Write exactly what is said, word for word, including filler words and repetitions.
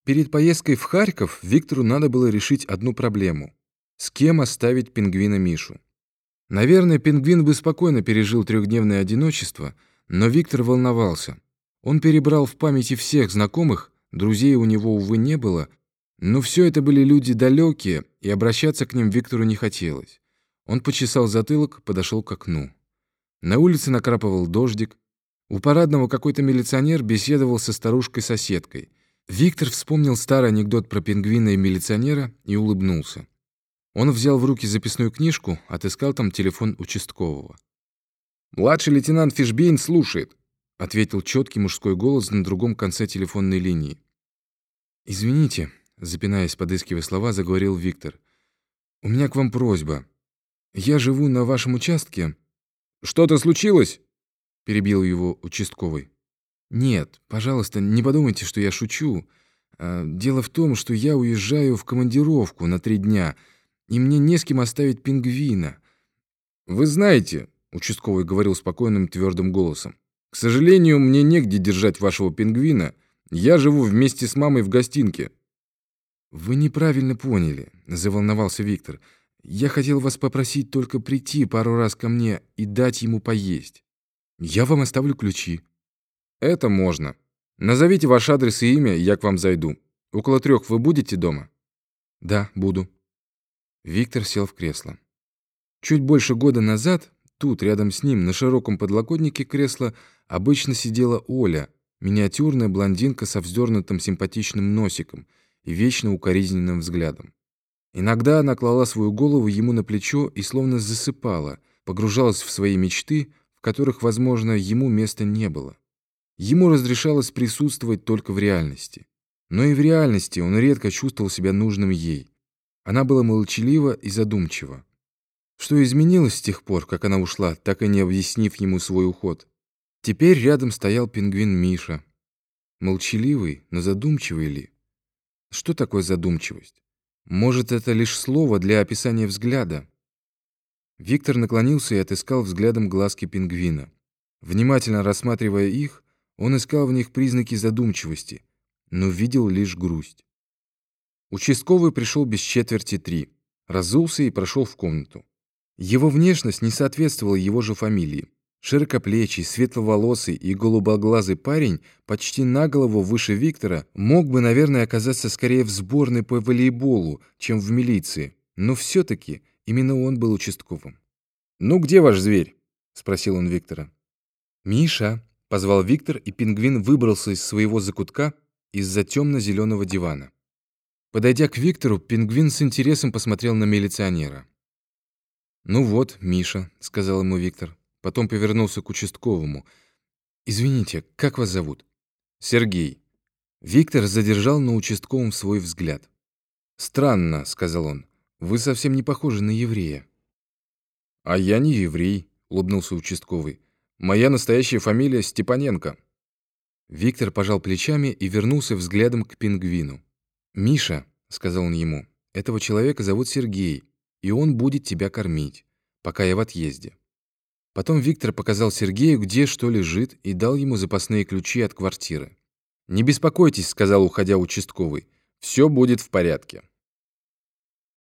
Перед поездкой в Харьков Виктору надо было решить одну проблему: с кем оставить пингвина Мишу. Наверное, пингвин бы спокойно пережил трехдневное одиночество, но Виктор волновался. Он перебрал в памяти всех знакомых, друзей у него, увы, не было, но все это были люди далекие, и обращаться к ним Виктору не хотелось. Он почесал затылок, подошел к окну. На улице накрапывал дождик. У парадного какой-то милиционер беседовал со старушкой-соседкой. Виктор вспомнил старый анекдот про пингвина и милиционера и улыбнулся. Он взял в руки записную книжку, отыскал там телефон участкового. «Младший лейтенант Фишбейн слушает», — ответил четкий мужской голос на другом конце телефонной линии. «Извините», — запинаясь, подыскивая слова, заговорил Виктор. «У меня к вам просьба. Я живу на вашем участке». «Что-то случилось?» — перебил его участковый. «Нет, пожалуйста, не подумайте, что я шучу. Дело в том, что я уезжаю в командировку на три дня, и мне не с кем оставить пингвина». «Вы знаете», — участковый говорил спокойным твердым голосом, «к сожалению, мне негде держать вашего пингвина. Я живу вместе с мамой в гостинке». «Вы неправильно поняли», — заволновался Виктор. «Я хотел вас попросить только прийти пару раз ко мне и дать ему поесть. Я вам оставлю ключи». «Это можно. Назовите ваш адрес и имя, я к вам зайду. Около трех вы будете дома?» «Да, буду». Виктор сел в кресло. Чуть больше года назад тут, рядом с ним, на широком подлокотнике кресла, обычно сидела Оля, миниатюрная блондинка со вздернутым симпатичным носиком и вечно укоризненным взглядом. Иногда она клала свою голову ему на плечо и словно засыпала, погружалась в свои мечты, в которых, возможно, ему места не было. Ему разрешалось присутствовать только в реальности. Но и в реальности он редко чувствовал себя нужным ей. Она была молчалива и задумчива. Что изменилось с тех пор, как она ушла, так и не объяснив ему свой уход? Теперь рядом стоял пингвин Миша. Молчаливый, но задумчивый ли? Что такое задумчивость? Может, это лишь слово для описания взгляда? Виктор наклонился и отыскал взглядом глазки пингвина. Внимательно рассматривая их, он искал в них признаки задумчивости, но видел лишь грусть. Участковый пришел без четверти три, разулся и прошел в комнату. Его внешность не соответствовала его же фамилии. Широкоплечий, светловолосый и голубоглазый парень, почти на голову выше Виктора, мог бы, наверное, оказаться скорее в сборной по волейболу, чем в милиции, но все-таки именно он был участковым. «Ну где ваш зверь?» — спросил он Виктора. «Миша!» — позвал Виктор, и пингвин выбрался из своего закутка из-за темно-зеленого дивана. Подойдя к Виктору, пингвин с интересом посмотрел на милиционера. «Ну вот, Миша», — сказал ему Виктор. Потом повернулся к участковому. «Извините, как вас зовут?» «Сергей». Виктор задержал на участковом свой взгляд. «Странно», — сказал он. «Вы совсем не похожи на еврея». «А я не еврей», — улыбнулся участковый. «Моя настоящая фамилия Степаненко». Виктор пожал плечами и вернулся взглядом к пингвину. «Миша», — сказал он ему, — «этого человека зовут Сергей, и он будет тебя кормить, пока я в отъезде». Потом Виктор показал Сергею, где что лежит, и дал ему запасные ключи от квартиры. «Не беспокойтесь», — сказал, уходя участковый, — «все будет в порядке».